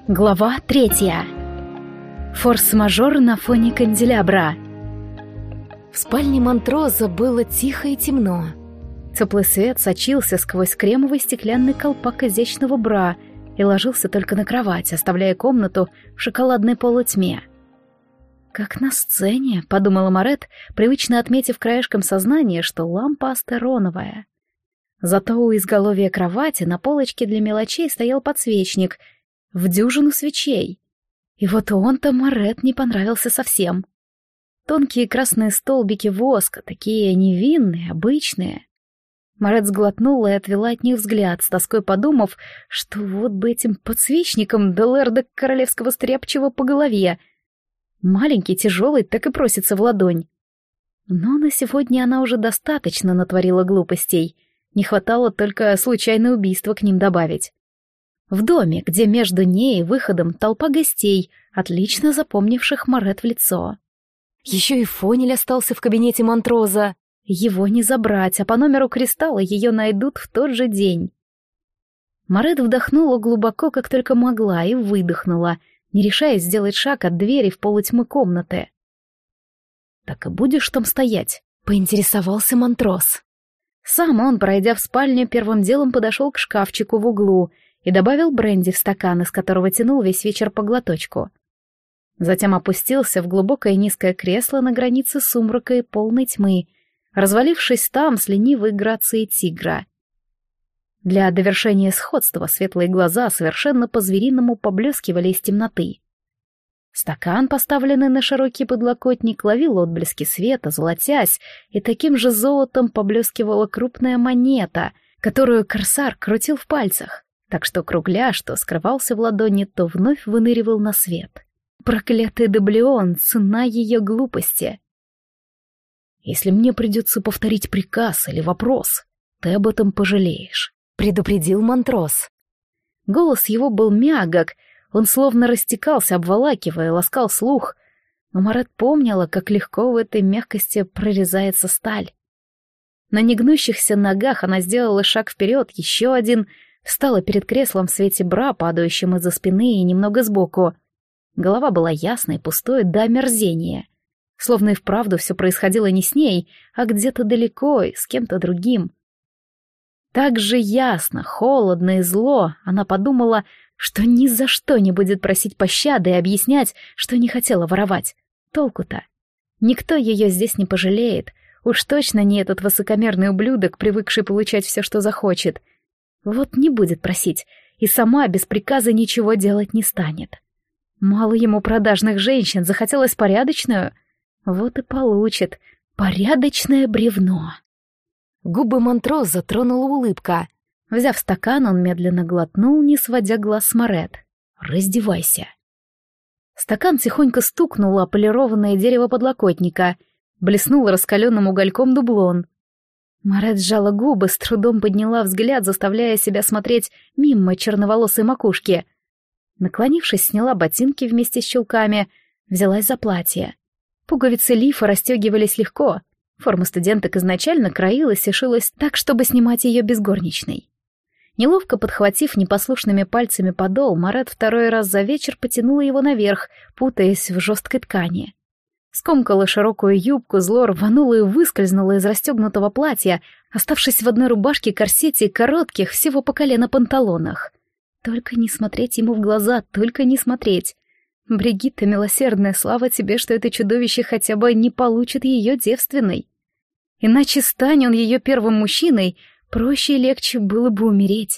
Глава 3. Форс-мажор на фоне канделябра. В спальне Монтроза было тихо и темно. Теплый свет сочился сквозь кремовый стеклянный колпак изящного бра и ложился только на кровать, оставляя комнату в шоколадной полутьме. «Как на сцене», — подумала Марет, привычно отметив краешком сознания, что лампа астероновая. Зато у изголовья кровати на полочке для мелочей стоял подсвечник — в дюжину свечей. И вот он-то Марет не понравился совсем. Тонкие красные столбики воска, такие невинные, обычные. Марет сглотнула и отвела от них взгляд, с тоской подумав, что вот бы этим подсвечником до лэрда королевского стряпчего по голове. Маленький, тяжелый, так и просится в ладонь. Но на сегодня она уже достаточно натворила глупостей. Не хватало только случайное убийство к ним добавить. В доме, где между ней и выходом толпа гостей, отлично запомнивших Марет в лицо. Еще и Фонель остался в кабинете Монтроза. Его не забрать, а по номеру кристалла ее найдут в тот же день. Марет вдохнула глубоко, как только могла, и выдохнула, не решаясь сделать шаг от двери в полутьмы комнаты. «Так и будешь там стоять?» — поинтересовался Монтроз. Сам он, пройдя в спальню, первым делом подошел к шкафчику в углу и добавил бренди в стакан, из которого тянул весь вечер по глоточку. Затем опустился в глубокое низкое кресло на границе сумрака и полной тьмы, развалившись там с ленивой грацией тигра. Для довершения сходства светлые глаза совершенно по-звериному поблескивали из темноты. Стакан, поставленный на широкий подлокотник, ловил отблески света, золотясь, и таким же золотом поблескивала крупная монета, которую корсар крутил в пальцах, так что кругляш то скрывался в ладони, то вновь выныривал на свет. Проклятый Деблеон, цена ее глупости. «Если мне придется повторить приказ или вопрос, ты об этом пожалеешь», — предупредил Монтроз. Голос его был мягок, он словно растекался, обволакивая, ласкал слух, но Марет помнила, как легко в этой мягкости прорезается сталь. На негнущихся ногах она сделала шаг вперед, еще один — встала перед креслом в свете бра, падающим из-за спины и немного сбоку. Голова была ясной, пустой до омерзения. Словно и вправду все происходило не с ней, а где-то далеко, с кем-то другим. Так же ясно, холодно и зло она подумала, что ни за что не будет просить пощады и объяснять, что не хотела воровать. Толку-то? Никто ее здесь не пожалеет. Уж точно не этот высокомерный ублюдок, привыкший получать все, что захочет. Вот не будет просить, и сама без приказа ничего делать не станет. Мало ему продажных женщин, захотелось порядочную. Вот и получит порядочное бревно. Губы Монтроза тронула улыбка. Взяв стакан, он медленно глотнул, не сводя глаз с Марет. «Раздевайся». Стакан тихонько стукнул о полированное дерево подлокотника, блеснул раскаленным угольком дублон. Марет сжала губы, с трудом подняла взгляд, заставляя себя смотреть мимо черноволосой макушки. Наклонившись, сняла ботинки вместе с чулками, взялась за платье. Пуговицы лифа расстегивались легко. Форма студенток изначально краилась и шилась так, чтобы снимать ее без горничной. Неловко подхватив непослушными пальцами подол, Марет второй раз за вечер потянула его наверх, путаясь в жесткой ткани. Скомкала широкую юбку, зло рванула и выскользнула из расстегнутого платья, оставшись в одной рубашке, корсете и коротких, всего по колено панталонах. Только не смотреть ему в глаза, только не смотреть. Бригитта, милосердная, слава тебе, что это чудовище хотя бы не получит ее девственной. Иначе, стань он ее первым мужчиной, проще и легче было бы умереть.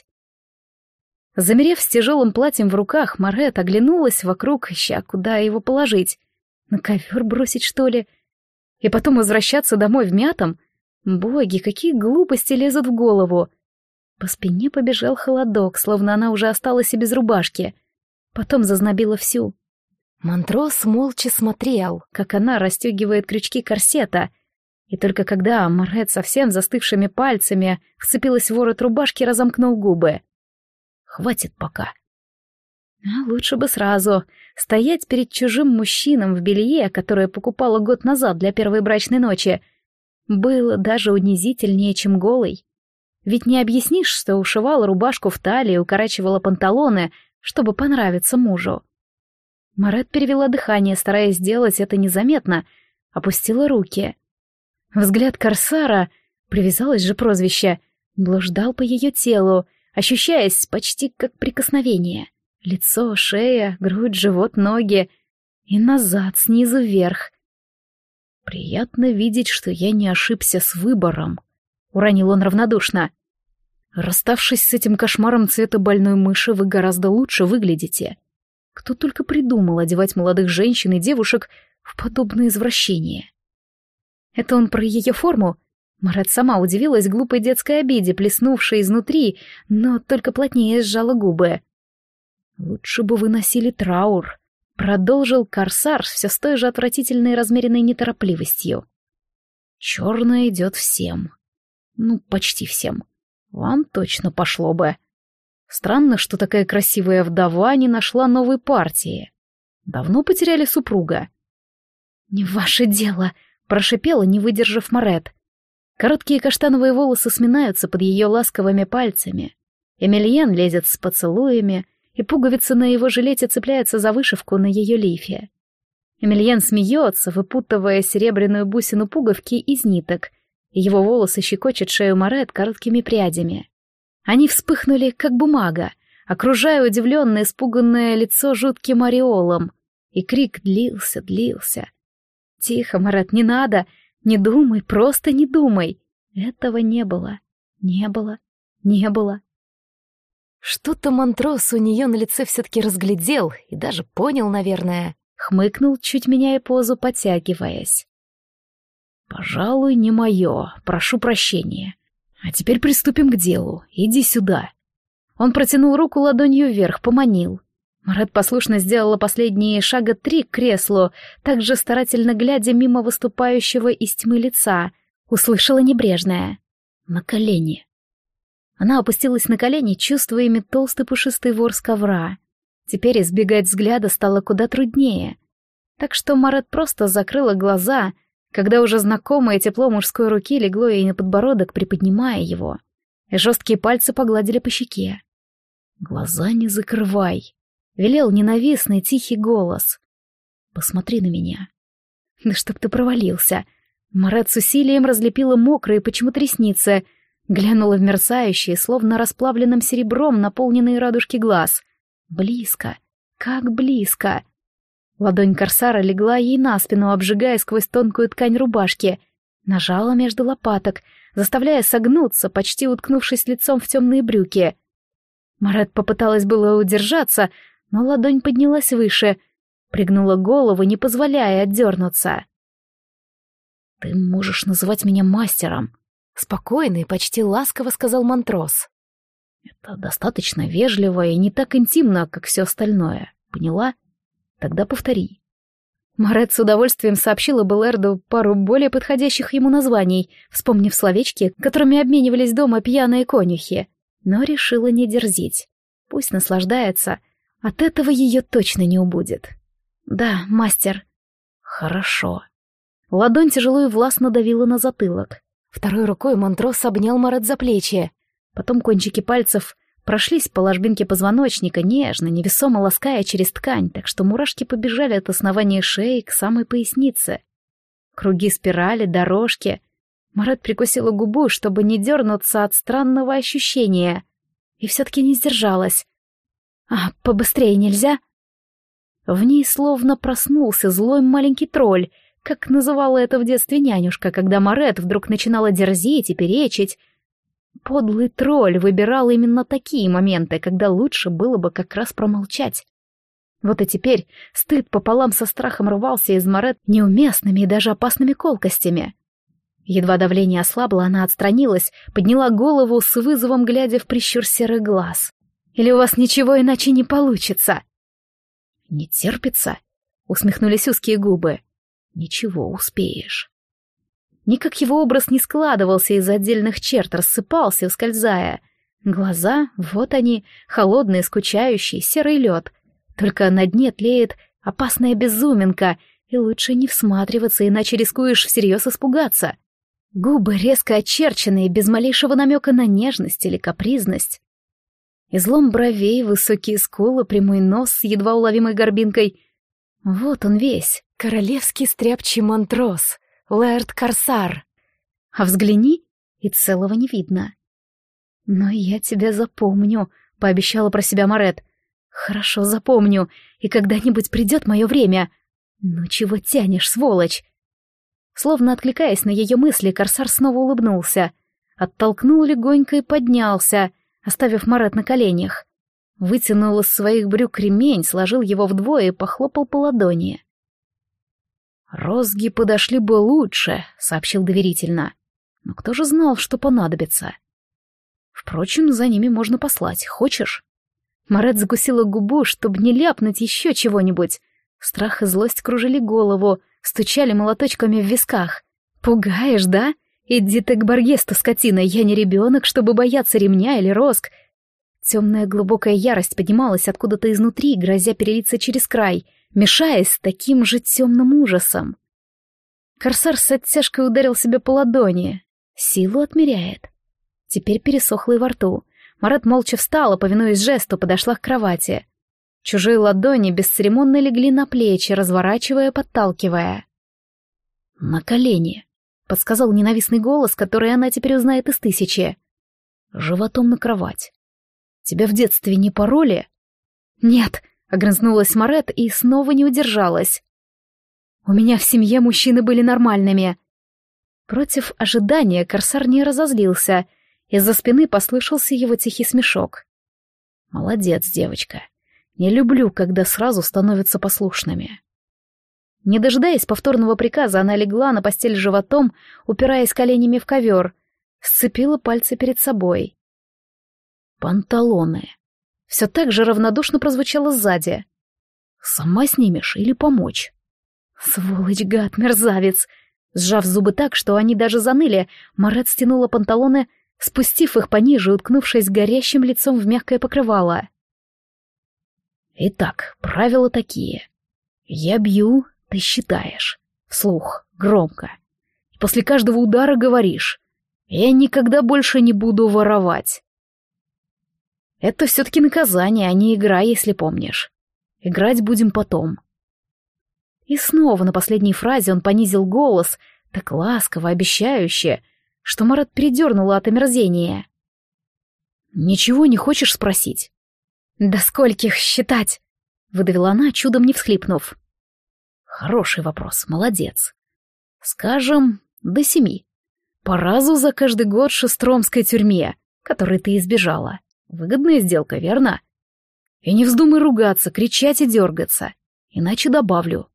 Замерев с тяжелым платьем в руках, Марет оглянулась вокруг, ища, куда его положить. На ковер бросить, что ли? И потом возвращаться домой в мятом? Боги, какие глупости лезут в голову! По спине побежал холодок, словно она уже осталась и без рубашки. Потом зазнобила всю. Монтроз молча смотрел, как она расстегивает крючки корсета, и только когда Марет совсем застывшими пальцами вцепилась в ворот рубашки, разомкнул губы. «Хватит пока». А лучше бы сразу стоять перед чужим мужчином в белье, которое покупала год назад для первой брачной ночи, было даже унизительнее, чем голой. Ведь не объяснишь, что ушивала рубашку в талии, укорачивала панталоны, чтобы понравиться мужу. Марет перевела дыхание, стараясь сделать это незаметно, опустила руки. Взгляд корсара, привязалось же прозвище, блуждал по ее телу, ощущаясь почти как прикосновение. Лицо, шея, грудь, живот, ноги и назад, снизу вверх. «Приятно видеть, что я не ошибся с выбором», — уронил он равнодушно. «Расставшись с этим кошмаром цвета больной мыши, вы гораздо лучше выглядите. Кто только придумал одевать молодых женщин и девушек в подобные извращения?» Это он про ее форму? Марет сама удивилась глупой детской обиде, плеснувшей изнутри, но только плотнее сжала губы. «Лучше бы вы носили траур», — продолжил корсар все с той же отвратительной размеренной неторопливостью. «Черное идет всем. Ну, почти всем. Вам точно пошло бы. Странно, что такая красивая вдова не нашла новой партии. Давно потеряли супруга?» «Не ваше дело», — прошипела, не выдержав Марет. Короткие каштановые волосы сминаются под ее ласковыми пальцами. Эмильен лезет с поцелуями, и пуговицы на его жилете цепляются за вышивку на ее лифе. Эмильен смеется, выпутывая серебряную бусину пуговки из ниток, и его волосы щекочут шею Марет короткими прядями. Они вспыхнули, как бумага, окружая удивленное, испуганное лицо жутким ореолом, и крик длился. «Тихо, Марет, не надо! Не думай, просто не думай!» Этого не было. Что-то Монтрос у нее на лице все-таки разглядел и даже понял, наверное. Хмыкнул, чуть меняя позу, подтягиваясь. «Пожалуй, не мое. Прошу прощения. А теперь приступим к делу. Иди сюда». Он протянул руку ладонью вверх, поманил. Марет послушно сделала последние шага 3 к креслу, также старательно глядя мимо выступающего из тьмы лица. Услышала небрежное: «На колени». Она опустилась на колени, чувствуя ими толстый пушистый ворс ковра. Теперь избегать взгляда стало куда труднее. Так что Марет просто закрыла глаза, когда уже знакомое тепло мужской руки легло ей на подбородок, приподнимая его, и жесткие пальцы погладили по щеке. «Глаза не закрывай», — велел ненавистный тихий голос. «Посмотри на меня». «Да чтоб ты провалился». Марет с усилием разлепила мокрые почему-то ресницы, глянула в мерцающие, словно расплавленным серебром, наполненные радужки глаз. Близко, как близко. Ладонь корсара легла ей на спину, обжигая сквозь тонкую ткань рубашки, нажала между лопаток, заставляя согнуться, почти уткнувшись лицом в темные брюки. Марет попыталась было удержаться, но ладонь поднялась выше, пригнула голову, не позволяя отдернуться. «Ты можешь называть меня мастером», — спокойно и почти ласково сказал Монтрос. «Это достаточно вежливо и не так интимно, как все остальное. Поняла? Тогда повтори». Марет с удовольствием сообщила Белэрду пару более подходящих ему названий, вспомнив словечки, которыми обменивались дома пьяные конюхи, но решила не дерзить. Пусть наслаждается, от этого ее точно не убудет. «Да, мастер». «Хорошо». Ладонь тяжело и властно давила на затылок. Второй рукой Монтрос обнял Марет за плечи. Потом кончики пальцев прошлись по ложбинке позвоночника, нежно, невесомо лаская через ткань, так что мурашки побежали от основания шеи к самой пояснице. Круги спирали, дорожки. Марет прикусила губу, чтобы не дернуться от странного ощущения. И все-таки не сдержалась. «А, побыстрее нельзя?» В ней словно проснулся злой маленький тролль, как называла это в детстве нянюшка, когда Марет вдруг начинала дерзить и перечить. Подлый тролль выбирал именно такие моменты, когда лучше было бы как раз промолчать. Вот и теперь стыд пополам со страхом рвался из Марет неуместными и даже опасными колкостями. Едва давление ослабло, она отстранилась, подняла голову с вызовом, глядя в прищур серых глаз. «Или у вас ничего иначе не получится?» «Не терпится?» — усмехнулись узкие губы. «Ничего, успеешь». Никак его образ не складывался из отдельных черт, рассыпался, ускользая. Глаза, вот они, холодные, скучающие, серый лед. Только на дне тлеет опасная безуминка, и лучше не всматриваться, иначе рискуешь всерьез испугаться. Губы резко очерченные, без малейшего намека на нежность или капризность. Излом бровей, высокие скулы, прямой нос с едва уловимой горбинкой. Вот он весь. Королевский стряпчий Монтрос, Лэрд Корсар. А взгляни, и целого не видно. «Но я тебя запомню», — пообещала про себя Марет. «Хорошо запомню, и когда-нибудь придет мое время. Ну чего тянешь, сволочь?» Словно откликаясь на ее мысли, Корсар снова улыбнулся. Оттолкнул легонько и поднялся, оставив Марет на коленях. Вытянул из своих брюк ремень, сложил его вдвое и похлопал по ладони. «Розги подошли бы лучше», — сообщил доверительно. «Но кто же знал, что понадобится? Впрочем, за ними можно послать. Хочешь?» Марет закусила губу, чтобы не ляпнуть еще чего-нибудь. Страх и злость кружили голову, стучали молоточками в висках. «Пугаешь, да? Иди ты к Баргесту, скотина, я не ребенок, чтобы бояться ремня или розг». Темная глубокая ярость поднималась откуда-то изнутри, грозя перелиться через край, мешаясь с таким же темным ужасом. Корсар с оттяжкой ударил себя по ладони. Силу отмеряет. Теперь пересохло и во рту. Марет молча встала, повинуясь жесту, подошла к кровати. Чужие ладони бесцеремонно легли на плечи, разворачивая, подталкивая. «На колени», — подсказал ненавистный голос, который она теперь узнает из тысячи. «Животом на кровать. Тебя в детстве не пороли?» «Нет», — огрызнулась Марет и снова не удержалась. «У меня в семье мужчины были нормальными». Против ожидания Корсар не разозлился. Из-за спины послышался его тихий смешок. «Молодец, девочка. Не люблю, когда сразу становятся послушными». Не дожидаясь повторного приказа, она легла на постель животом, упираясь коленями в ковер, сцепила пальцы перед собой. «Панталоны». Все так же равнодушно прозвучало сзади. «Сама снимешь или помочь?» «Сволочь, гад, мерзавец!» Сжав зубы так, что они даже заныли, Марет стянула панталоны, спустив их пониже, уткнувшись горящим лицом в мягкое покрывало. «Итак, правила такие. Я бью, ты считаешь. Вслух, громко. И после каждого удара говоришь: я никогда больше не буду воровать. Это все-таки наказание, а не игра, если помнишь. Играть будем потом». И снова на последней фразе он понизил голос, так ласково, обещающе, что Марет передернула от омерзения. «Ничего не хочешь спросить?» «До скольких считать?» — выдавила она, чудом не всхлипнув. «Хороший вопрос, молодец. Скажем, до 7. По разу за каждый год в шестромской тюрьме, которой ты избежала. Выгодная сделка, верно? И не вздумай ругаться, кричать и дергаться, иначе добавлю».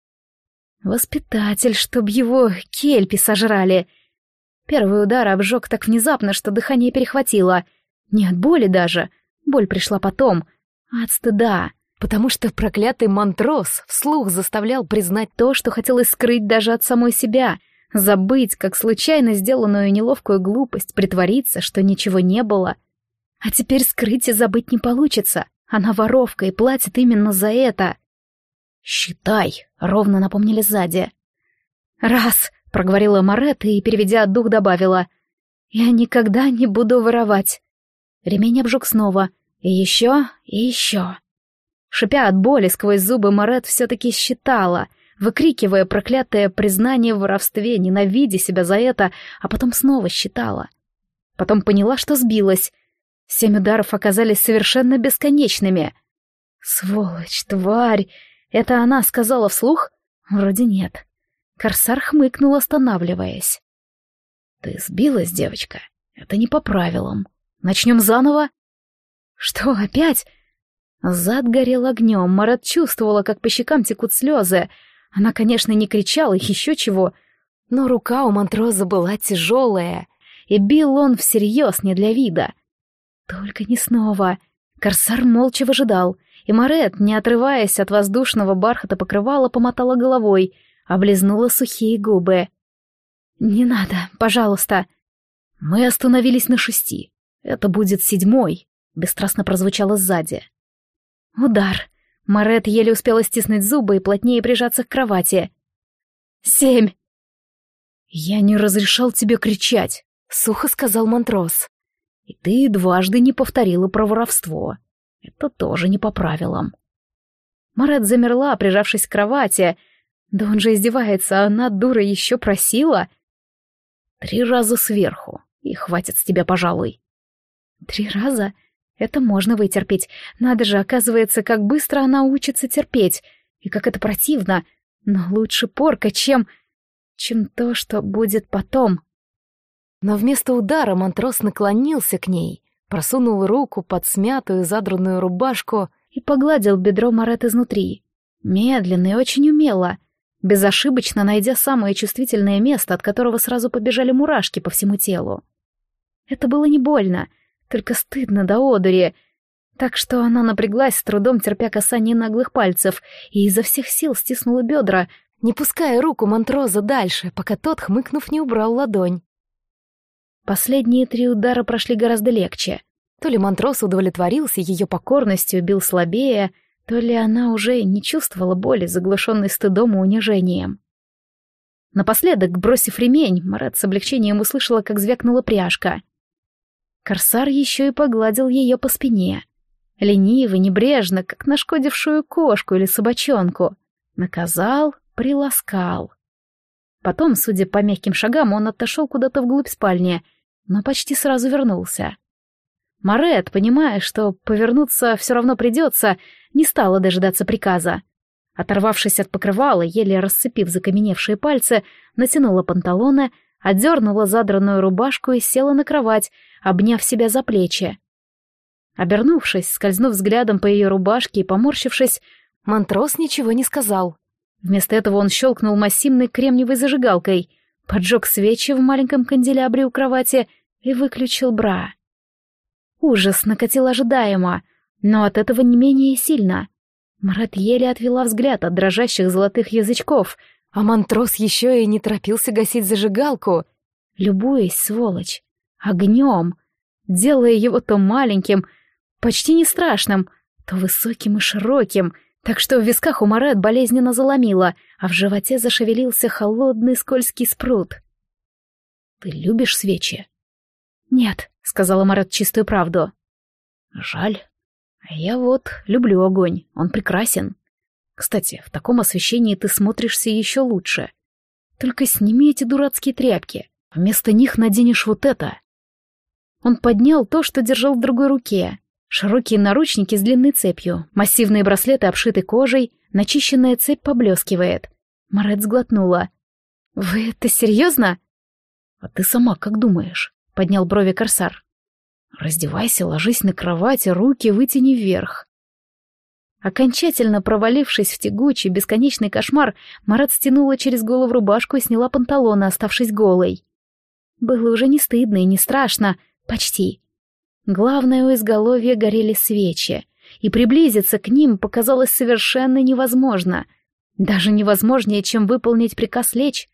Воспитатель, чтоб его кельпи сожрали. Первый удар обжег так внезапно, что дыхание перехватило. Не от боли даже, боль пришла потом, а от стыда, потому что проклятый Монтрос вслух заставлял признать то, что хотелось скрыть даже от самой себя, забыть, как случайно сделанную неловкую глупость, притвориться, что ничего не было. А теперь скрыть и забыть не получится, она воровка и платит именно за это. «Считай», — ровно напомнили сзади. «Раз», — проговорила Марет и, переведя дух, добавила: «я никогда не буду воровать». Ремень обжег снова. И еще, и еще. Шипя от боли сквозь зубы, Марет все-таки считала, выкрикивая проклятое признание в воровстве, ненавидя себя за это, а потом снова считала. Потом поняла, что сбилась. 7 ударов оказались совершенно бесконечными. «Сволочь, тварь!» Это она сказала вслух? Вроде нет. Корсар хмыкнул, останавливаясь. «Ты сбилась, девочка. Это не по правилам. Начнем заново?» «Что, опять?» Зад горел огнем, Марет чувствовала, как по щекам текут слезы. Она, конечно, не кричала, еще чего, но рука у Монтроза была тяжелая, и бил он всерьез, не для вида. Только не снова. Корсар молча выжидал, и Марет, не отрываясь от воздушного бархата покрывала, помотала головой, облизнула сухие губы. «Не надо, пожалуйста». «Мы остановились на 6. Это будет 7-й», — бесстрастно прозвучало сзади. Удар. Марет еле успела стиснуть зубы и плотнее прижаться к кровати. 7. «Я не разрешал тебе кричать», — сухо сказал Монтрос. И ты дважды не повторила про воровство. Это тоже не по правилам. Марет замерла, прижавшись к кровати. Да он же издевается, а она, дура, еще просила. 3 раза сверху, и хватит с тебя, пожалуй. 3 раза? Это можно вытерпеть. Надо же, оказывается, как быстро она учится терпеть. И как это противно. Но лучше порка, чем то, что будет потом. Но вместо удара Монтрос наклонился к ней, просунул руку под смятую задранную рубашку и погладил бедро Марет изнутри. Медленно и очень умело, безошибочно найдя самое чувствительное место, от которого сразу побежали мурашки по всему телу. Это было не больно, только стыдно до одури, так что она напряглась, с трудом терпя касание наглых пальцев, и изо всех сил стиснула бедра, не пуская руку Монтроза дальше, пока тот, хмыкнув, не убрал ладонь. Последние 3 удара прошли гораздо легче. То ли Монтрос удовлетворился ее покорностью, бил слабее, то ли она уже не чувствовала боли, заглушенной стыдом и унижением. Напоследок, бросив ремень, Марет с облегчением услышала, как звякнула пряжка. Корсар еще и погладил ее по спине. Лениво, небрежно, как нашкодившую кошку или собачонку. Наказал, приласкал. Потом, судя по мягким шагам, он отошел куда-то вглубь спальни, но почти сразу вернулся. Марет, понимая, что повернуться все равно придется, не стала дожидаться приказа. Оторвавшись от покрывала, еле расцепив закаменевшие пальцы, натянула панталоны, отдернула задранную рубашку и села на кровать, обняв себя за плечи. Обернувшись, скользнув взглядом по ее рубашке и поморщившись, Монтрос ничего не сказал. Вместо этого он щелкнул массивной кремниевой зажигалкой, поджег свечи в маленьком канделябре у кровати и выключил бра. Ужас накатил ожидаемо, но от этого не менее сильно. Марет еле отвела взгляд от дрожащих золотых язычков, а Монтрос еще и не торопился гасить зажигалку, любуясь, сволочь, огнем, делая его то маленьким, почти не страшным, то высоким и широким, так что в висках у Марет болезненно заломило, а в животе зашевелился холодный скользкий спрут. «Ты любишь свечи?» «Нет», — сказала Марет чистую правду. «Жаль. А я вот люблю огонь, он прекрасен. Кстати, в таком освещении ты смотришься еще лучше. Только сними эти дурацкие тряпки, вместо них наденешь вот это». Он поднял то, что держал в другой руке. Широкие наручники с длинной цепью, массивные браслеты обшиты кожей, начищенная цепь поблескивает. Марет сглотнула. «Вы это серьезно?» «А ты сама как думаешь?» — поднял брови Корсар. «Раздевайся, ложись на кровать, руки вытяни вверх». Окончательно провалившись в тягучий, бесконечный кошмар, Марет стянула через голову рубашку и сняла панталоны, оставшись голой. Было уже не стыдно и не страшно, почти. Главное, у изголовья горели свечи, и приблизиться к ним показалось совершенно невозможно. Даже невозможнее, чем выполнить приказ лечь.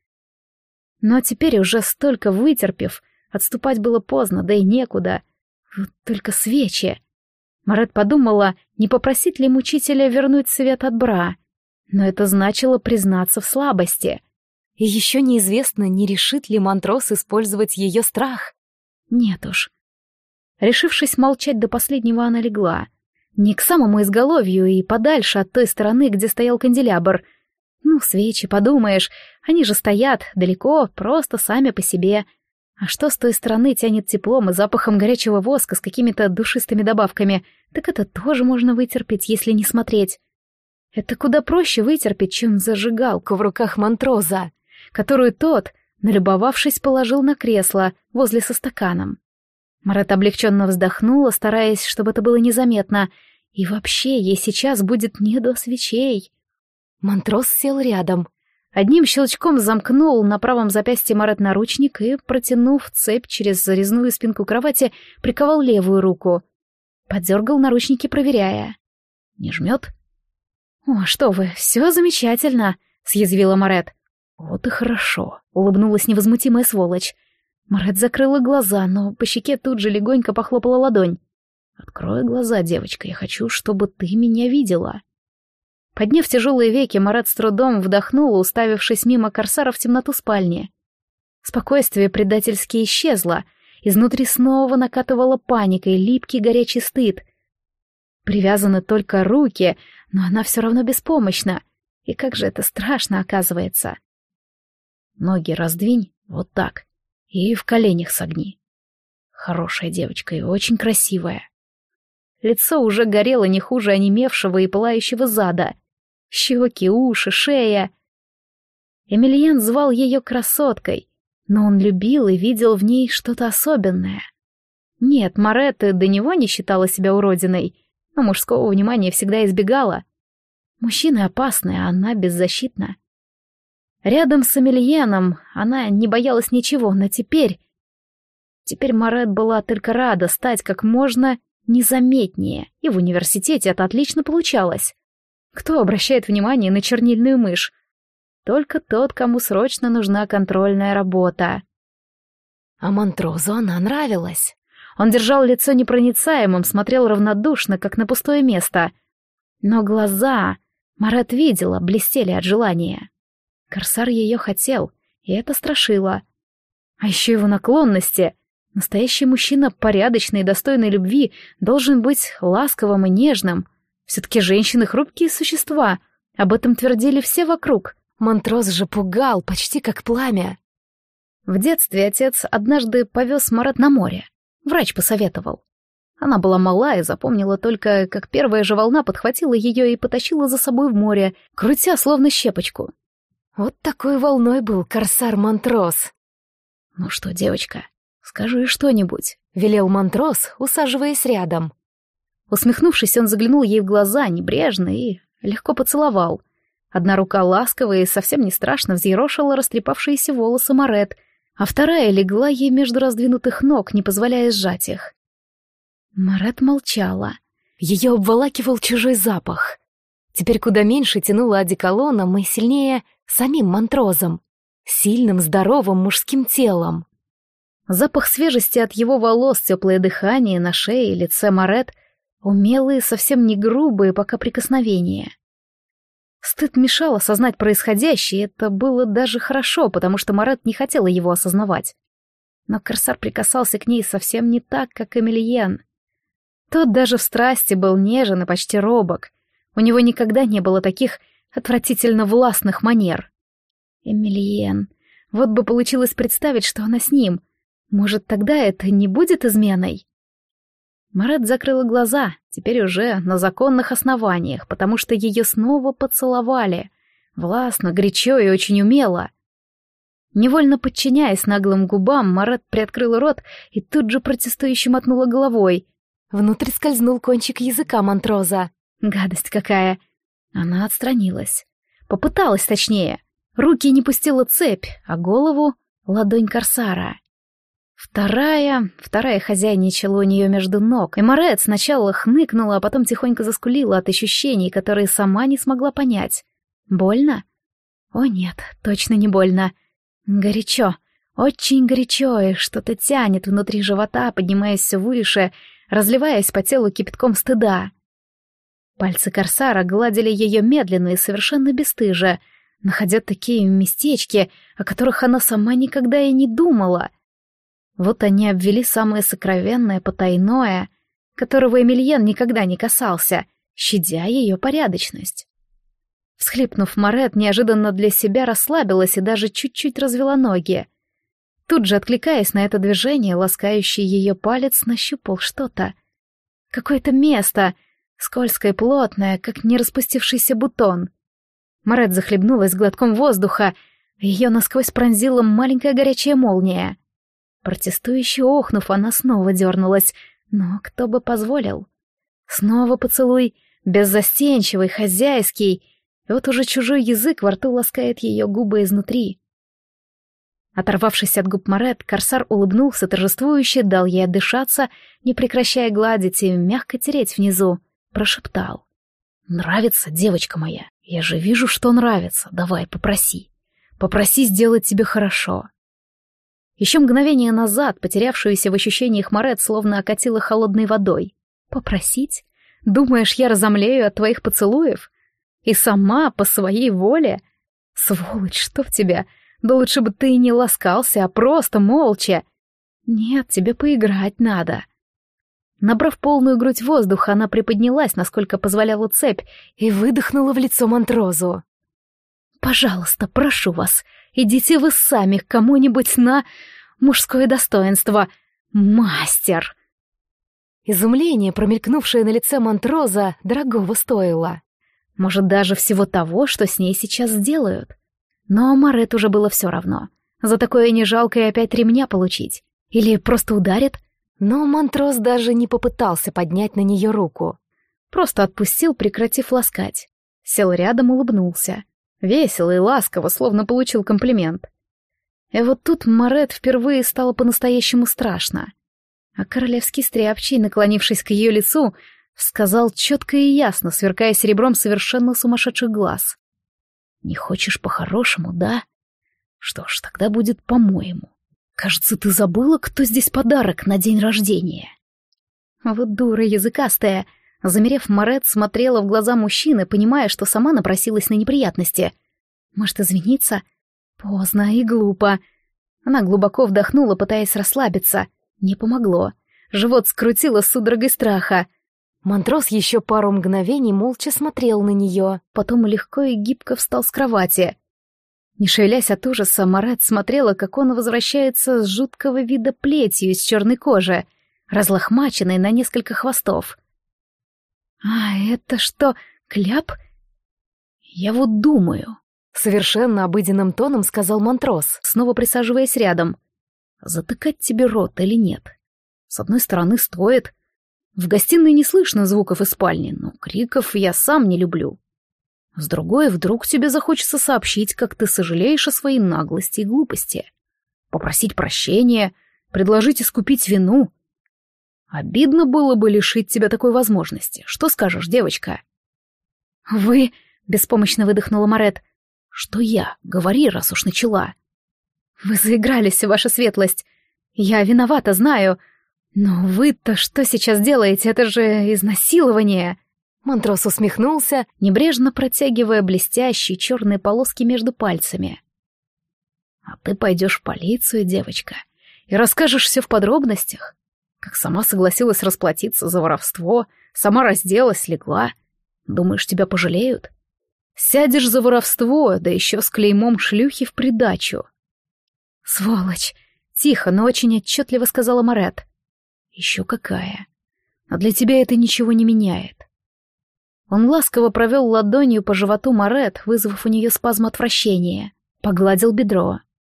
Но теперь, уже столько вытерпев, отступать было поздно, да и некуда. Вот только свечи. Марет подумала, не попросить ли мучителя вернуть свет от бра. Но это значило признаться в слабости. И еще неизвестно, не решит ли Монтрос использовать ее страх. Нет уж. Решившись молчать до последнего, она легла. Не к самому изголовью и подальше от той стороны, где стоял канделябр. Ну, свечи, подумаешь, они же стоят далеко, просто сами по себе. А что с той стороны тянет теплом и запахом горячего воска с какими-то душистыми добавками, так это тоже можно вытерпеть, если не смотреть. Это куда проще вытерпеть, чем зажигалку в руках Монтроза, которую тот, налюбовавшись, положил на кресло возле со стаканом. Марет облегченно вздохнула, стараясь, чтобы это было незаметно, и вообще ей сейчас будет не до свечей. Монтрос сел рядом. Одним щелчком замкнул на правом запястье Марет наручник и, протянув цепь через зарезную спинку кровати, приковал левую руку. Подергал наручники, проверяя. «Не жмет?» «О, что вы, все замечательно», — съязвила Марет. «Вот и хорошо», — улыбнулась невозмутимая сволочь. Марет закрыла глаза, но по щеке тут же легонько похлопала ладонь. «Открой глаза, девочка, я хочу, чтобы ты меня видела». Подняв тяжелые веки, Марет с трудом вдохнула, уставившись мимо Корсара в темноту спальни. Спокойствие предательски исчезло, изнутри снова накатывала паника и липкий горячий стыд. Привязаны только руки, но она все равно беспомощна. И как же это страшно, оказывается. Ноги раздвинь, вот так, и в коленях согни. Хорошая девочка и очень красивая. Лицо уже горело не хуже онемевшего и пылающего зада. Щеки, уши, шея. Эмильен звал ее красоткой, но он любил и видел в ней что-то особенное. Нет, Моретта до него не считала себя уродиной, но мужского внимания всегда избегала. Мужчины опасны, а она беззащитна. Рядом с Эмильеном она не боялась ничего, но теперь Марет была только рада стать как можно незаметнее, и в университете это отлично получалось. Кто обращает внимание на чернильную мышь? Только тот, кому срочно нужна контрольная работа. А Монтрозу она нравилась. Он держал лицо непроницаемым, смотрел равнодушно, как на пустое место. Но глаза, Марет видела, блестели от желания. Корсар ее хотел, и это страшило. А еще его наклонности. Настоящий мужчина, порядочный и достойный любви, должен быть ласковым и нежным. Все-таки женщины — хрупкие существа. Об этом твердили все вокруг. Монтроз же пугал, почти как пламя. В детстве отец однажды повез Марет на море. Врач посоветовал. Она была мала и запомнила только, как первая же волна подхватила ее и потащила за собой в море, крутя словно щепочку. Вот такой волной был корсар Монтроз. «Ну что, девочка, скажи что-нибудь», — велел Монтроз, усаживаясь рядом. Усмехнувшись, он заглянул ей в глаза небрежно и легко поцеловал. Одна рука ласково и совсем не страшно взъерошила растрепавшиеся волосы Марет, а вторая легла ей между раздвинутых ног, не позволяя сжать их. Марет молчала. Ее обволакивал чужой запах. Теперь куда меньше тянуло одеколоном и сильнее самим Монтрозом, сильным, здоровым мужским телом. Запах свежести от его волос, теплое дыхание на шее и лице Марет, умелые, совсем не грубые пока прикосновения. Стыд мешал осознать происходящее, и это было даже хорошо, потому что Марет не хотела его осознавать. Но корсар прикасался к ней совсем не так, как Эмильен. Тот даже в страсти был нежен и почти робок. У него никогда не было таких отвратительно властных манер. Эмильен. Вот бы получилось представить, что она с ним. Может, тогда это не будет изменой? Марет закрыла глаза, теперь уже на законных основаниях, потому что ее снова поцеловали. Властно, горячо и очень умело. Невольно подчиняясь наглым губам, Марет приоткрыла рот и тут же протестующе мотнула головой. Внутрь скользнул кончик языка Монтроза. Гадость какая! Она отстранилась. Попыталась, точнее. Руки не пустила цепь, а голову — ладонь корсара. Вторая хозяйничала у нее между ног, и Марет сначала хныкнула, а потом тихонько заскулила от ощущений, которые сама не смогла понять. Больно? О нет, точно не больно. Горячо, очень горячо, и что-то тянет внутри живота, поднимаясь все выше, разливаясь по телу кипятком стыда. Пальцы корсара гладили ее медленно и совершенно бесстыже, находя такие местечки, о которых она сама никогда и не думала. Вот они обвели самое сокровенное, потайное, которого Эмильен никогда не касался, щадя ее порядочность. Всхлипнув, Марет неожиданно для себя расслабилась и даже чуть-чуть развела ноги. Тут же, откликаясь на это движение, ласкающий ее палец нащупал что-то. Какое-то место, скользкое и плотное, как не распустившийся бутон. Марет захлебнулась глотком воздуха, ее насквозь пронзила маленькая горячая молния. Протестующе охнув, она снова дернулась, но кто бы позволил? Снова поцелуй, беззастенчивый, хозяйский, и вот уже чужой язык во рту ласкает ее губы изнутри. Оторвавшись от губ Марет, корсар улыбнулся торжествующе, дал ей отдышаться, не прекращая гладить и мягко тереть внизу, прошептал. «Нравится, девочка моя? Я же вижу, что нравится. Давай, попроси. Попроси сделать тебе хорошо». Еще мгновение назад, потерявшуюся в ощущениях Марет, словно окатила холодной водой. «Попросить? Думаешь, я разомлею от твоих поцелуев? И сама, по своей воле? Сволочь, что в тебя? Да лучше бы ты и не ласкался, а просто молча. «Нет, тебе поиграть надо». Набрав полную грудь воздуха, она приподнялась, насколько позволяла цепь, и выдохнула в лицо Монтрозу. «Пожалуйста, прошу вас, идите вы сами к кому-нибудь на мужское достоинство. Мастер!» Изумление, промелькнувшее на лице Монтроза, дорогого стоило. Может, даже всего того, что с ней сейчас сделают. Но Марет уже было все равно. За такое не жалко и опять ремня получить. Или просто ударит. Но Монтроз даже не попытался поднять на нее руку. Просто отпустил, прекратив ласкать. Сел рядом, улыбнулся. Весело и ласково, словно получил комплимент. И вот тут Марет впервые стало по-настоящему страшно. А королевский стряпчий, наклонившись к ее лицу, сказал четко и ясно, сверкая серебром совершенно сумасшедших глаз. «Не хочешь по-хорошему, да? Что ж, тогда будет по-моему. Кажется, ты забыла, кто здесь подарок на день рождения». Вот дура языкастая. Замерев, Марет смотрела в глаза мужчины, понимая, что сама напросилась на неприятности. Может, извиниться? Поздно и глупо. Она глубоко вдохнула, пытаясь расслабиться. Не помогло. Живот скрутило судорогой страха. Монтроз еще пару мгновений молча смотрел на нее. Потом легко и гибко встал с кровати. Не шевелясь от ужаса, Марет смотрела, как он возвращается с жуткого вида плетью из черной кожи, разлохмаченной на несколько хвостов. «А это что, кляп? Я вот думаю», — совершенно обыденным тоном сказал Монтроз, снова присаживаясь рядом. «Затыкать тебе рот или нет? С одной стороны, стоит. В гостиной не слышно звуков из спальни, но криков я сам не люблю. С другой, вдруг тебе захочется сообщить, как ты сожалеешь о своей наглости и глупости. Попросить прощения, предложить искупить вину. Обидно было бы лишить тебя такой возможности. Что скажешь, девочка?» «Вы...» — беспомощно выдохнула Марет. «Что я? Говори, раз уж начала». «Вы заигрались, ваша светлость. Я виновата, знаю. Но вы-то что сейчас делаете? Это же изнасилование!» Монтроз усмехнулся, небрежно протягивая блестящие черные полоски между пальцами. «А ты пойдешь в полицию, девочка, и расскажешь все в подробностях. Как сама согласилась расплатиться за воровство, сама разделась, легла. Думаешь, тебя пожалеют? Сядешь за воровство, да еще с клеймом шлюхи в придачу». «Сволочь!» — тихо, но очень отчетливо сказала Марет. «Еще какая. Но для тебя это ничего не меняет». Он ласково провел ладонью по животу Марет, вызвав у нее спазм отвращения. Погладил бедро.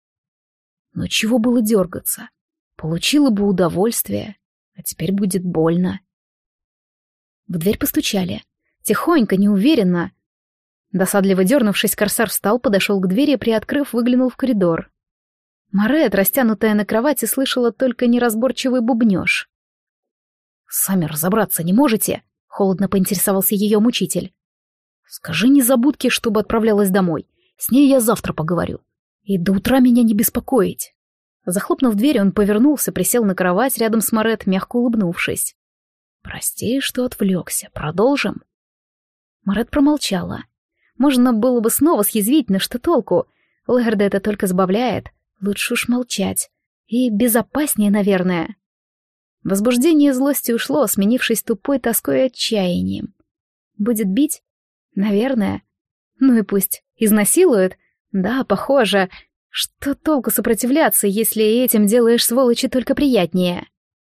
Но чего было дергаться? Получила бы удовольствие, а теперь будет больно. В дверь постучали. Тихонько, неуверенно. Досадливо дернувшись, корсар встал, подошел к двери, приоткрыв, выглянул в коридор. Марет, растянутая на кровати, слышала только неразборчивый бубнёж. «Сами разобраться не можете?» — холодно поинтересовался ее мучитель. «Скажи незабудке, чтобы отправлялась домой. С ней я завтра поговорю. И до утра меня не беспокоить». Захлопнув дверь, он повернулся, присел на кровать рядом с Марет, мягко улыбнувшись. «Прости, что отвлекся. Продолжим?» Марет промолчала. Можно было бы снова съязвить, но что толку? Лэрда это только забавляет. Лучше уж молчать. И безопаснее, наверное. Возбуждение и злости ушло, сменившись тупой тоской и отчаянием. Будет бить? Наверное. Ну и пусть. Изнасилует? Да, похоже. Что толку сопротивляться, если этим делаешь сволочи только приятнее?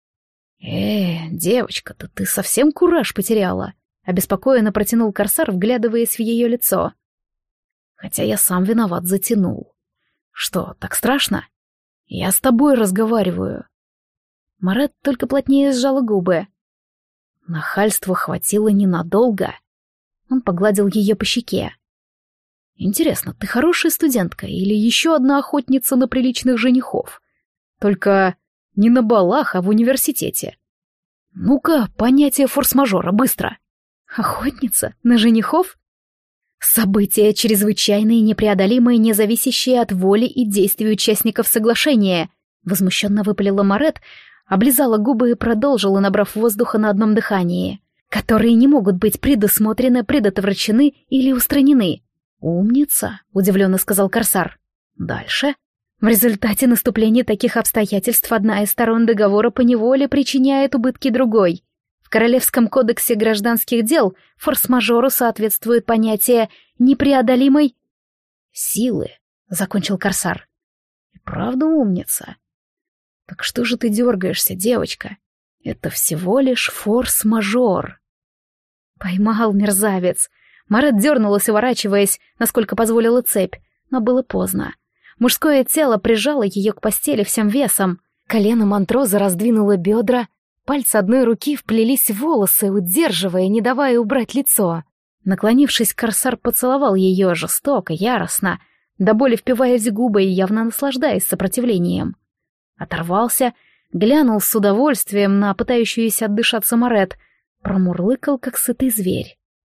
Девочка-то, ты совсем кураж потеряла? Обеспокоенно протянул корсар, вглядываясь в ее лицо. Хотя я сам виноват, затянул. Что, так страшно? Я с тобой разговариваю. Марет только плотнее сжала губы. Нахальства хватило ненадолго. Он погладил ее по щеке. Интересно, ты хорошая студентка или еще одна охотница на приличных женихов? Только не на балах, а в университете. Ну-ка, понятие форс-мажора, быстро. Охотница? На женихов? События чрезвычайные, непреодолимые, не зависящие от воли и действий участников соглашения. Возмущенно выпалила Марет, облизала губы и продолжила, набрав воздуха на одном дыхании. Которые не могут быть предусмотрены, предотвращены или устранены. «Умница», — удивленно сказал корсар. «Дальше?» В результате наступления таких обстоятельств одна из сторон договора поневоле причиняет убытки другой. В Королевском кодексе гражданских дел форс-мажору соответствует понятие непреодолимой силы, закончил Корсар. И правда умница. Так что же ты дергаешься, девочка? Это всего лишь форс-мажор. Поймал мерзавец. Марет дернулась, уворачиваясь, насколько позволила цепь, но было поздно. Мужское тело прижало ее к постели всем весом. Колено Монтроза раздвинуло бедра, пальцы одной руки вплелись в волосы, удерживая, не давая убрать лицо. Наклонившись, Корсар поцеловал ее жестоко, яростно, до боли впиваясь в губы и явно наслаждаясь сопротивлением. Оторвался, глянул с удовольствием на пытающуюся отдышаться Марет, промурлыкал, как сытый зверь.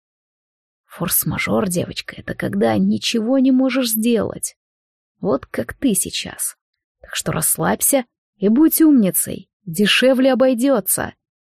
Форс-мажор, девочка, это когда ничего не можешь сделать. Вот как ты сейчас. Так что расслабься и будь умницей, дешевле обойдется.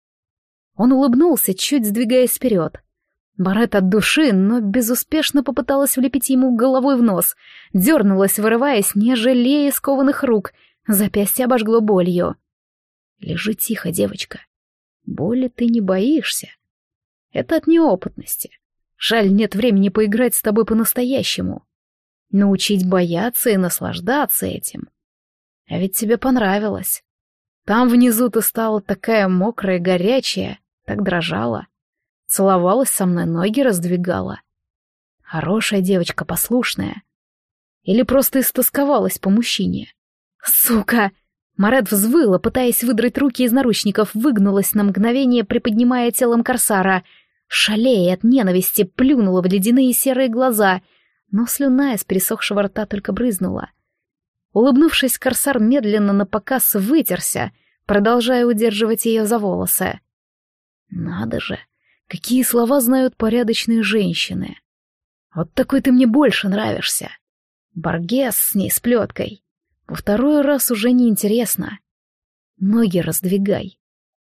Он улыбнулся, чуть сдвигаясь вперед. Марет от души, но безуспешно попыталась влепить ему головой в нос, дернулась, вырываясь, не жалея скованных рук, запястье обожгло болью. Лежи тихо, девочка. Боли ты не боишься. Это от неопытности. Жаль, нет времени поиграть с тобой по-настоящему. Научить бояться и наслаждаться этим. А ведь тебе понравилось. Там внизу ты стала такая мокрая, горячая, так дрожала. Целовалась со мной, ноги раздвигала. Хорошая девочка, послушная. Или просто истосковалась по мужчине. Сука! Марет взвыла, пытаясь выдрать руки из наручников, выгнулась на мгновение, приподнимая телом Корсара. Шалея от ненависти, плюнула в ледяные серые глаза, но слюна из пересохшего рта только брызнула. Улыбнувшись, Корсар медленно напоказ вытерся, продолжая удерживать ее за волосы. Надо же, какие слова знают порядочные женщины. Вот такой ты мне больше нравишься. Боргес с ней с плеткой. Во второй раз уже неинтересно. Ноги раздвигай.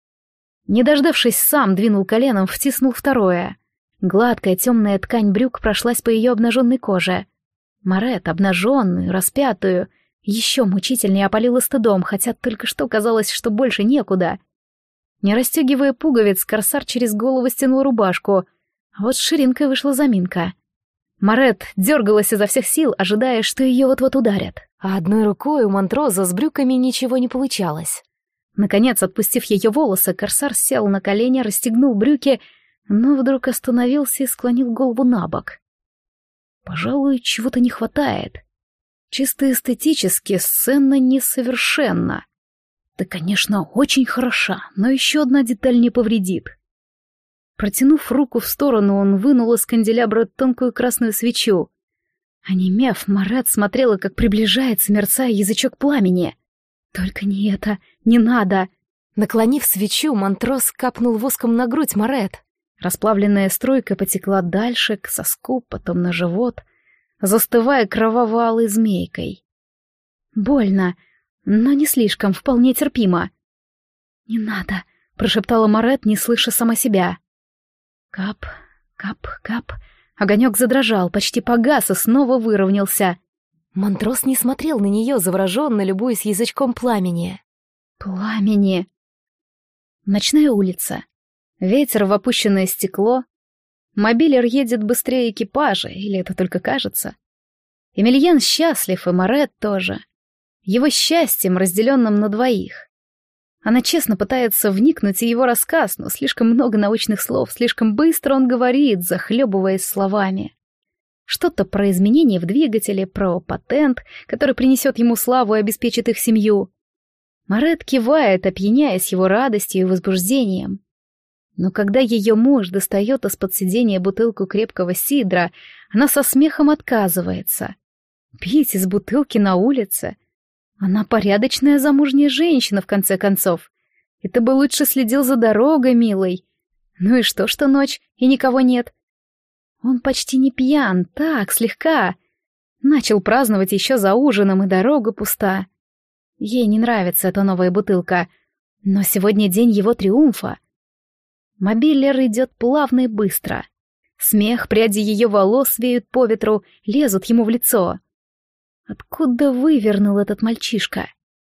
Не дождавшись, сам двинул коленом, втиснул второе. Гладкая темная ткань брюк прошлась по ее обнаженной коже. Марет, обнаженную, распятую, еще мучительнее опалила стыдом, хотя только что казалось, что больше некуда. Не расстегивая пуговиц, Корсар через голову стянул рубашку, а вот с ширинкой вышла заминка. Марет дергалась изо всех сил, ожидая, что ее вот-вот ударят. А одной рукой у Монтроза с брюками ничего не получалось. Наконец, отпустив ее волосы, Корсар сел на колени, расстегнул брюки, но вдруг остановился и склонил голову на бок. Пожалуй, чего-то не хватает. Чисто эстетически сцена несовершенна. Ты, конечно, очень хороша, но еще одна деталь не повредит. Протянув руку в сторону, он вынул из канделябра тонкую красную свечу. Онемев, Марет смотрела, как приближается, мерцая язычок пламени. Только не это, не надо. Наклонив свечу, Монтроз капнул воском на грудь Марет. Расплавленная струйка потекла дальше, к соску, потом на живот, застывая кроваво-алой змейкой. Больно, но не слишком, вполне терпимо. «Не надо», — прошептала Марет, не слыша сама себя. Кап, кап, кап. Огонек задрожал, почти погас и снова выровнялся. Монтроз не смотрел на нее, завороженно любуясь язычком пламени. Пламени. Ночная улица. Ветер в опущенное стекло. Мобилер едет быстрее экипажа, или это только кажется? Эмильен счастлив, и Марет тоже. Его счастьем, разделенным на двоих. Она честно пытается вникнуть в его рассказ, но слишком много научных слов, слишком быстро он говорит, захлебываясь словами. Что-то про изменения в двигателе, про патент, который принесет ему славу и обеспечит их семью. Марет кивает, опьяняясь его радостью и возбуждением. Но когда ее муж достает из-под сиденья бутылку крепкого сидра, она со смехом отказывается. Пить из бутылки на улице? Она порядочная замужняя женщина, в конце концов. И ты бы лучше следил за дорогой, милый. Ну и что ночь, и никого нет? Он почти не пьян, так, слегка. Начал праздновать еще за ужином, и дорога пуста. Ей не нравится эта новая бутылка, но сегодня день его триумфа. Мобилер идет плавно и быстро. Смех, пряди ее волос веют по ветру, лезут ему в лицо. Откуда вывернул этот мальчишка?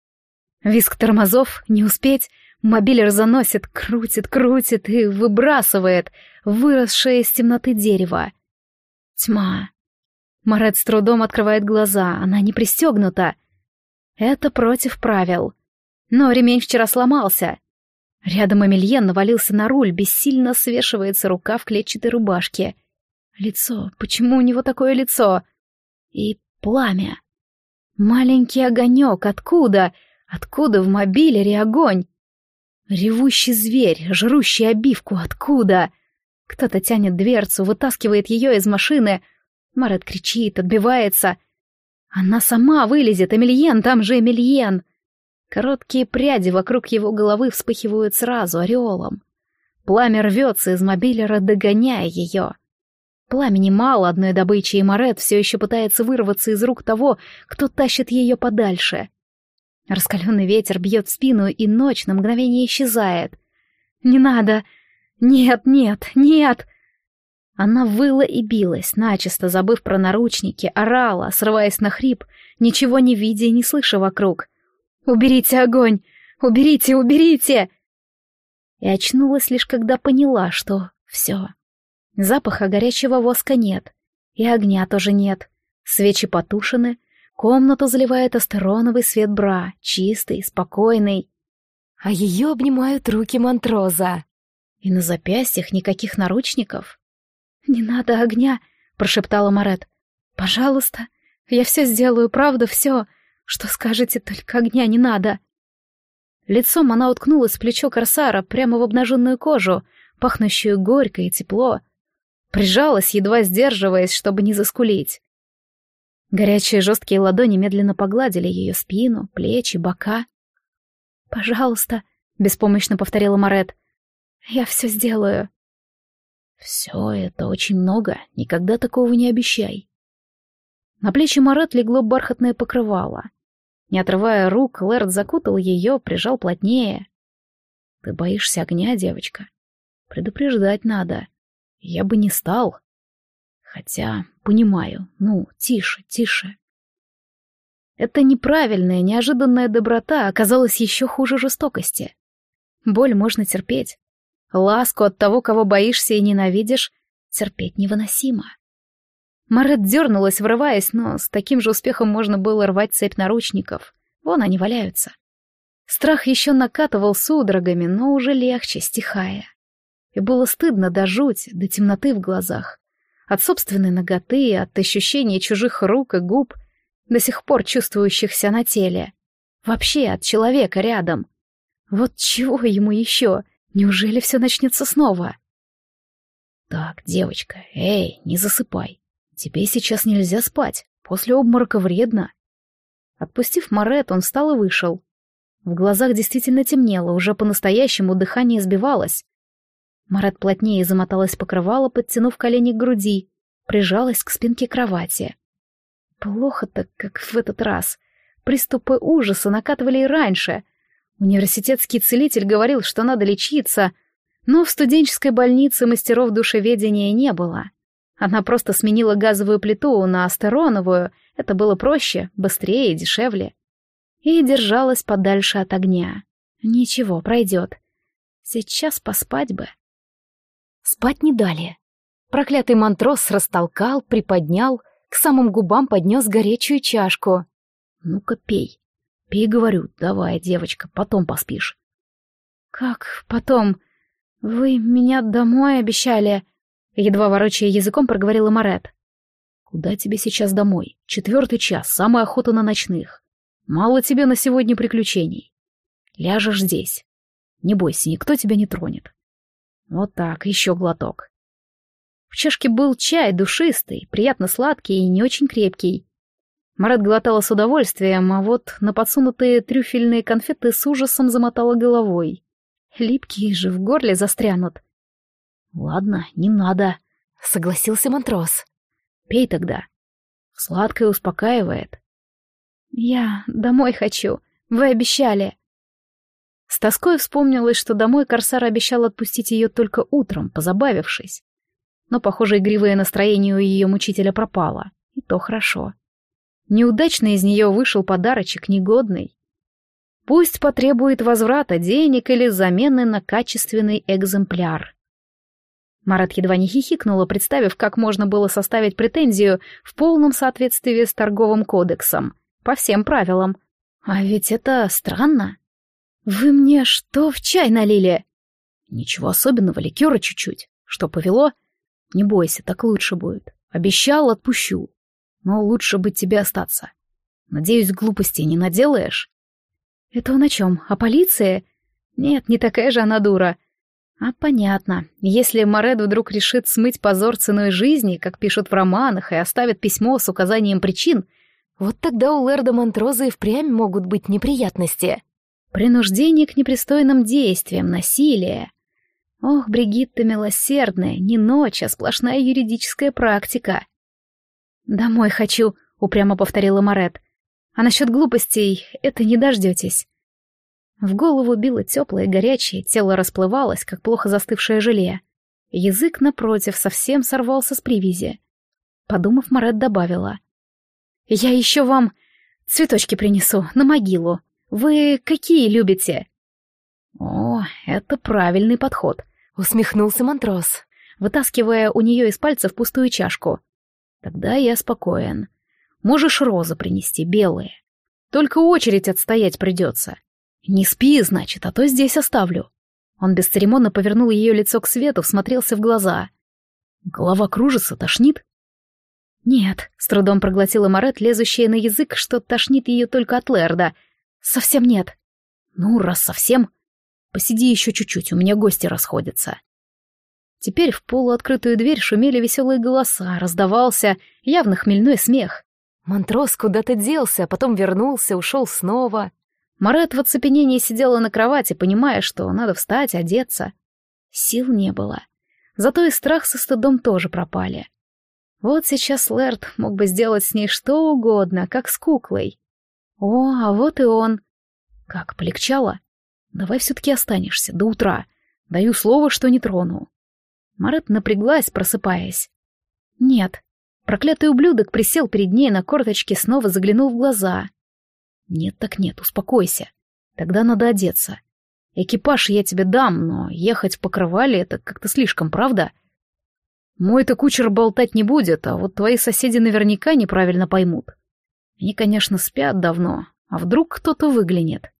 Визг тормозов, не успеть, мобилер заносит, крутит и выбрасывает выросшее из темноты дерево. Тьма. Марет с трудом открывает глаза, она не пристегнута. Это против правил. Но ремень вчера сломался. Рядом Эмильен навалился на руль, бессильно свешивается рука в клетчатой рубашке. Лицо, почему у него такое лицо? И пламя. Маленький огонек, откуда? Откуда в мобилере огонь? Ревущий зверь, жрущий обивку, откуда? Кто-то тянет дверцу, вытаскивает ее из машины. Марет кричит, отбивается. Она сама вылезет, Эмильен, там же Эмильен. Короткие пряди вокруг его головы вспыхивают сразу ореолом. Пламя рвется из мобилера, догоняя ее. Пламени мало одной добычи, и Марет все еще пытается вырваться из рук того, кто тащит ее подальше. Раскаленный ветер бьет в спину, и ночь на мгновение исчезает. «Не надо! Нет, нет, нет!» Она выла и билась, начисто забыв про наручники, орала, срываясь на хрип, ничего не видя и не слыша вокруг. «Уберите огонь! Уберите, уберите!» И очнулась лишь когда поняла, что все. Запаха горячего воска нет, и огня тоже нет. Свечи потушены, комнату заливает астероновый свет бра, чистый, спокойный. А ее обнимают руки Монтроза. И на запястьях никаких наручников. «Не надо огня», — прошептала Марет. «Пожалуйста, я все сделаю, правда, все. Что скажете, только огня не надо». Лицом она уткнулась в плечо корсара прямо в обнаженную кожу, пахнущую горько и тепло. Прижалась, едва сдерживаясь, чтобы не заскулить. Горячие жесткие ладони медленно погладили ее спину, плечи, бока. «Пожалуйста», — беспомощно повторила Марет, — «я все сделаю». «Все это очень много, никогда такого не обещай». На плечи Марет легло бархатное покрывало. Не отрывая рук, Лэрд закутал ее, прижал плотнее. «Ты боишься огня, девочка? Предупреждать надо. Я бы не стал. Хотя, понимаю, тише, тише». Эта неправильная, неожиданная доброта оказалась еще хуже жестокости. Боль можно терпеть. Ласку от того, кого боишься и ненавидишь, терпеть невыносимо. Марет дернулась, врываясь, но с таким же успехом можно было рвать цепь наручников. Вон они валяются. Страх еще накатывал судорогами, но уже легче, стихая. И было стыдно до жути, до темноты в глазах. От собственной наготы, от ощущения чужих рук и губ, до сих пор чувствующихся на теле. Вообще от человека рядом. Вот чего ему еще? Неужели все начнется снова? «Так, девочка, эй, не засыпай. Тебе сейчас нельзя спать, после обморока вредно». Отпустив Марет, он встал и вышел. В глазах действительно темнело, уже по-настоящему дыхание сбивалось. Марет плотнее замоталась в покрывало, подтянув колени к груди, прижалась к спинке кровати. Плохо-то, как в этот раз. Приступы ужаса накатывали и раньше. Университетский целитель говорил, что надо лечиться, но в студенческой больнице мастеров душеведения не было. Она просто сменила газовую плиту на астероновую, это было проще, быстрее и дешевле. И держалась подальше от огня. Ничего, пройдет. Сейчас поспать бы. Спать не дали. Проклятый Монтроз растолкал, приподнял, к самым губам поднес горячую чашку. «Ну-ка, пей. Пей, говорю, давай, девочка, потом поспишь». «Как потом? Вы меня домой обещали?» Едва ворочая языком, проговорила Марет. «Куда тебе сейчас домой? 4 час, самая охота на ночных. Мало тебе на сегодня приключений. Ляжешь здесь. Не бойся, никто тебя не тронет. Вот так, еще глоток». В чашке был чай душистый, приятно сладкий и не очень крепкий. Марет глотала с удовольствием, а вот на подсунутые трюфельные конфеты с ужасом замотала головой. Липкие же в горле застрянут. «Ладно, не надо», — согласился Монтроз. «Пей тогда. Сладкое успокаивает». «Я домой хочу. Вы обещали». С тоской вспомнилось, что домой корсар обещал отпустить ее только утром, позабавившись. Но, похоже, игривое настроение у ее мучителя пропало. И то хорошо. Неудачно из нее вышел подарочек, негодный. Пусть потребует возврата денег или замены на качественный экземпляр. Марат едва не хихикнула, представив, как можно было составить претензию в полном соответствии с торговым кодексом, по всем правилам. А ведь это странно. «Вы мне что в чай налили?» «Ничего особенного, ликера чуть-чуть. Что, повело?» «Не бойся, так лучше будет. Обещал, отпущу. Но лучше бы тебе остаться. Надеюсь, глупостей не наделаешь?» «Это он о чем? О полиции?» «Нет, не такая же она дура». «А понятно. Если Моред вдруг решит смыть позор ценой жизни, как пишут в романах, и оставит письмо с указанием причин, вот тогда у Лэрда Монтроза и впрямь могут быть неприятности». Принуждение к непристойным действиям, насилие. Ох, Бригитта милосердная, не ночь, а сплошная юридическая практика. «Домой хочу», — упрямо повторила Морет. «А насчет глупостей это не дождетесь». В голову било теплое, горячее, тело расплывалось, как плохо застывшее желе. Язык, напротив, совсем сорвался с привязи. Подумав, Морет добавила. «Я еще вам цветочки принесу, на могилу. Вы какие любите?» «О, это правильный подход», — усмехнулся Монтроз, вытаскивая у нее из пальцев пустую чашку. «Тогда я спокоен. Можешь розы принести, белые. Только очередь отстоять придется. Не спи, значит, а то здесь оставлю». Он бесцеремонно повернул ее лицо к свету, всмотрелся в глаза. «Голова кружится, тошнит?» «Нет», — с трудом проглотила Морет, лезущая на язык, что тошнит ее только от Лэрда. «Совсем нет». «Ну, раз совсем, посиди еще чуть-чуть, у меня гости расходятся». Теперь в полуоткрытую дверь шумели веселые голоса, раздавался явно хмельной смех. Монтроз куда-то делся, а потом вернулся, ушел снова. Морет в оцепенении сидела на кровати, понимая, что надо встать, одеться. Сил не было. Зато и страх со стыдом тоже пропали. Вот сейчас Лэрд мог бы сделать с ней что угодно, как с куклой. О, а вот и он. Как, полегчало? Давай все-таки останешься до утра. Даю слово, что не трону. Морет напряглась, просыпаясь. Нет. Проклятый ублюдок присел перед ней на корточке, снова заглянул в глаза. Нет так нет, успокойся. Тогда надо одеться. Экипаж я тебе дам, но ехать в покрывале — это как-то слишком, правда? Мой-то кучер болтать не будет, а вот твои соседи наверняка неправильно поймут. Они, конечно, спят давно, а вдруг кто-то выглянет.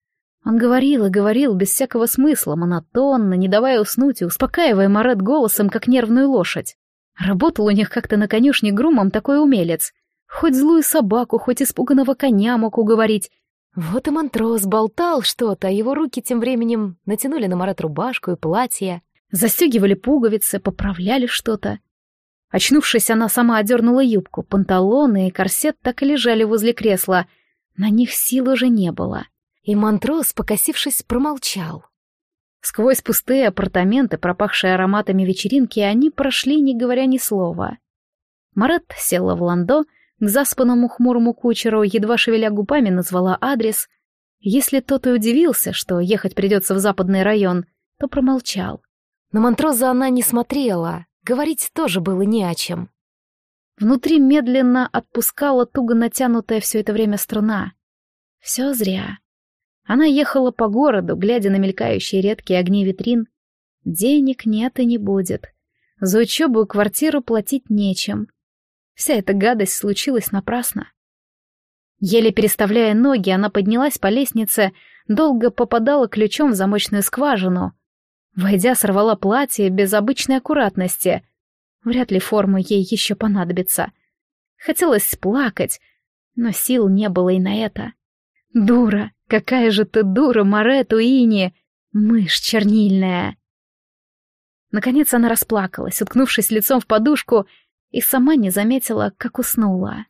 Он говорил и говорил без всякого смысла, монотонно, не давая уснуть и успокаивая Морет голосом, как нервную лошадь. Работал у них как-то на конюшне грумом такой умелец. Хоть злую собаку, хоть испуганного коня мог уговорить. Вот и Монтроз болтал что-то, а его руки тем временем натянули на Морет рубашку и платье. Застегивали пуговицы, поправляли что-то. Очнувшись, она сама одернула юбку, панталоны и корсет так и лежали возле кресла. На них сил уже не было. И Монтроз, покосившись, промолчал. Сквозь пустые апартаменты, пропахшие ароматами вечеринки, они прошли, не говоря ни слова. Морет села в ландо, к заспанному хмурому кучеру, едва шевеля губами, назвала адрес. Если тот и удивился, что ехать придется в западный район, то промолчал. На Монтроза она не смотрела, говорить тоже было не о чем. Внутри медленно отпускала туго натянутая все это время струна. Все зря. Она ехала по городу, глядя на мелькающие редкие огни витрин. Денег нет и не будет. За учебу и квартиру платить нечем. Вся эта гадость случилась напрасно. Еле переставляя ноги, она поднялась по лестнице, долго попадала ключом в замочную скважину. Войдя, сорвала платье без обычной аккуратности. Вряд ли форма ей еще понадобится. Хотелось плакать, но сил не было и на это. Дура, какая же ты дура, Морет Уинни, мышь чернильная. Наконец она расплакалась, уткнувшись лицом в подушку, и сама не заметила, как уснула.